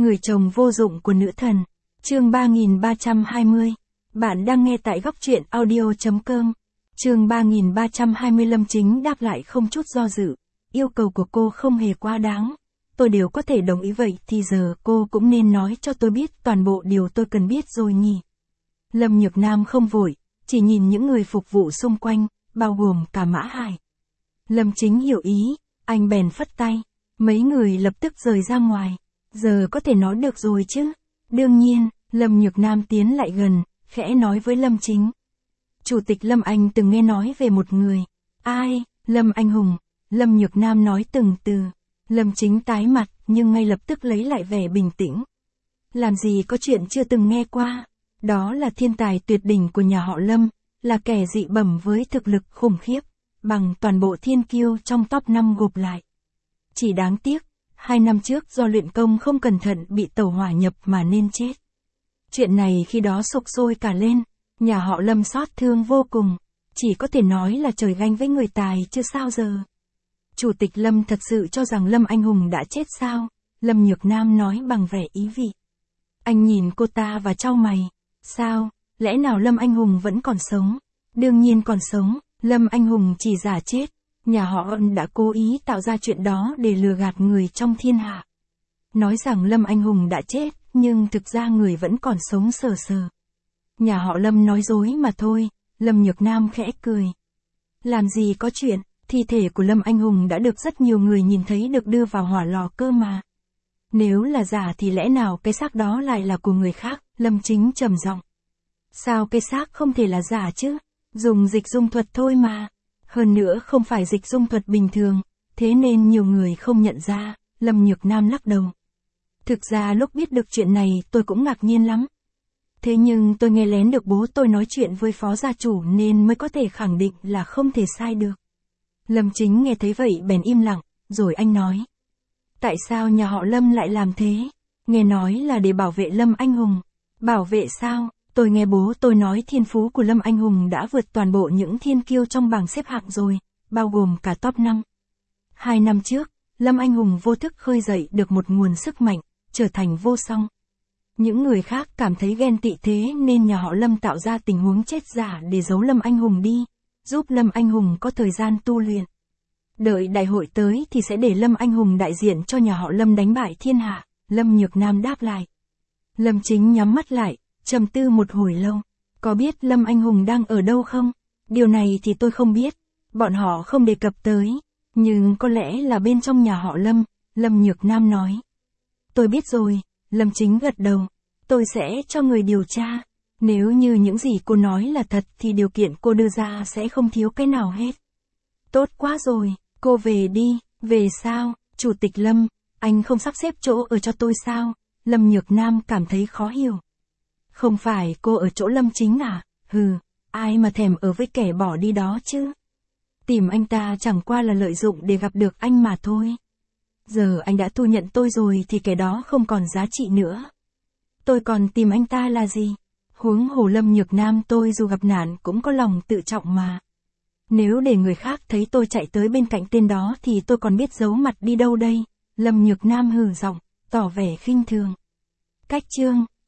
Người chồng vô dụng của nữ thần. Chương 3320. Bạn đang nghe tại góc truyện audio.com. Chương 3320. Lâm Chính đáp lại không chút do dự. Yêu cầu của cô không hề quá đáng. Tôi đều có thể đồng ý, vậy thì giờ cô cũng nên nói cho tôi biết toàn bộ điều tôi cần biết rồi nhỉ. Lâm Nhược Nam không vội, chỉ nhìn những người phục vụ xung quanh, bao gồm cả Mã Hải. Lâm Chính hiểu ý, anh bèn phất tay. Mấy người lập tức rời ra ngoài. Giờ có thể nói được rồi chứ. Đương nhiên, Lâm Nhược Nam tiến lại gần, khẽ nói với Lâm Chính. Chủ tịch Lâm Anh từng nghe nói về một người. Ai? Lâm Anh Hùng. Lâm Nhược Nam nói từng từ. Lâm Chính tái mặt, nhưng ngay lập tức lấy lại vẻ bình tĩnh. Làm gì có chuyện chưa từng nghe qua. Đó là thiên tài tuyệt đỉnh của nhà họ Lâm, là kẻ dị bẩm với thực lực khủng khiếp, bằng toàn bộ thiên kiêu trong top 5 gộp lại. Chỉ đáng tiếc, 2 năm trước do luyện công không cẩn thận bị tẩu hỏa nhập mà nên chết. Chuyện này khi đó sục sôi cả lên, nhà họ Lâm xót thương vô cùng, chỉ có thể nói là trời ganh với người tài chứ sao giờ. Chủ tịch Lâm thật sự cho rằng Lâm Anh Hùng đã chết sao? Lâm Nhược Nam nói bằng vẻ ý vị. Anh nhìn cô ta và chau mày. Sao? Lẽ nào Lâm Anh Hùng vẫn còn sống? Đương nhiên còn sống, Lâm Anh Hùng chỉ giả chết. Nhà họ Ân đã cố ý tạo ra chuyện đó để lừa gạt người trong thiên hạ. Nói rằng Lâm Anh Hùng đã chết, nhưng thực ra người vẫn còn sống sờ sờ. Nhà họ Lâm nói dối mà thôi. Lâm Nhược Nam khẽ cười. Làm gì có chuyện, thi thể của Lâm Anh Hùng đã được rất nhiều người nhìn thấy được đưa vào hỏa lò cơ mà. Nếu là giả thì lẽ nào cái xác đó lại là của người khác? Lâm Chính trầm giọng. Sao cái xác không thể là giả chứ? Dùng dịch dung thuật thôi mà. Hơn nữa không phải dịch dung thuật bình thường, thế nên nhiều người không nhận ra. Lâm Nhược Nam lắc đầu. Thực ra lúc biết được chuyện này tôi cũng ngạc nhiên lắm. Thế nhưng tôi nghe lén được bố tôi nói chuyện với phó gia chủ nên mới có thể khẳng định là không thể sai được. Lâm Chính nghe thấy vậy bèn im lặng, rồi anh nói. Tại sao nhà họ Lâm lại làm thế? Nghe nói là để bảo vệ Lâm Anh Hùng. Bảo vệ sao? Tôi nghe bố tôi nói thiên phú của Lâm Anh Hùng đã vượt toàn bộ những thiên kiêu trong bảng xếp hạng rồi, bao gồm cả top 5. 2 năm trước, Lâm Anh Hùng vô thức khơi dậy được một nguồn sức mạnh, trở thành vô song. Những người khác cảm thấy ghen tị, thế nên nhà họ Lâm tạo ra tình huống chết giả để giấu Lâm Anh Hùng đi, giúp Lâm Anh Hùng có thời gian tu luyện. Đợi đại hội tới thì sẽ để Lâm Anh Hùng đại diện cho nhà họ Lâm đánh bại thiên hạ. Lâm Nhược Nam đáp lại. Lâm Chính nhắm mắt lại, trầm tư một hồi lâu. Có biết Lâm Anh Hùng đang ở đâu không? Điều này thì tôi không biết. Bọn họ không đề cập tới. Nhưng có lẽ là bên trong nhà họ Lâm. Lâm Nhược Nam nói. Tôi biết rồi. Lâm Chính gật đầu. Tôi sẽ cho người điều tra. Nếu như những gì cô nói là thật thì điều kiện cô đưa ra sẽ không thiếu cái nào hết. Tốt quá rồi. Cô về đi. Về sao? Chủ tịch Lâm, anh không sắp xếp chỗ ở cho tôi sao? Lâm Nhược Nam cảm thấy khó hiểu. Không phải cô ở chỗ Lâm Chính à? Hừ, ai mà thèm ở với kẻ bỏ đi đó chứ? Tìm anh ta chẳng qua là lợi dụng để gặp được anh mà thôi. Giờ anh đã thu nhận tôi rồi thì kẻ đó không còn giá trị nữa. Tôi còn tìm anh ta là gì? Huống hồ Lâm Nhược Nam tôi dù gặp nạn cũng có lòng tự trọng mà. Nếu để người khác thấy tôi chạy tới bên cạnh tên đó thì tôi còn biết giấu mặt đi đâu đây? Lâm Nhược Nam hừ giọng, tỏ vẻ khinh thường. Cách chương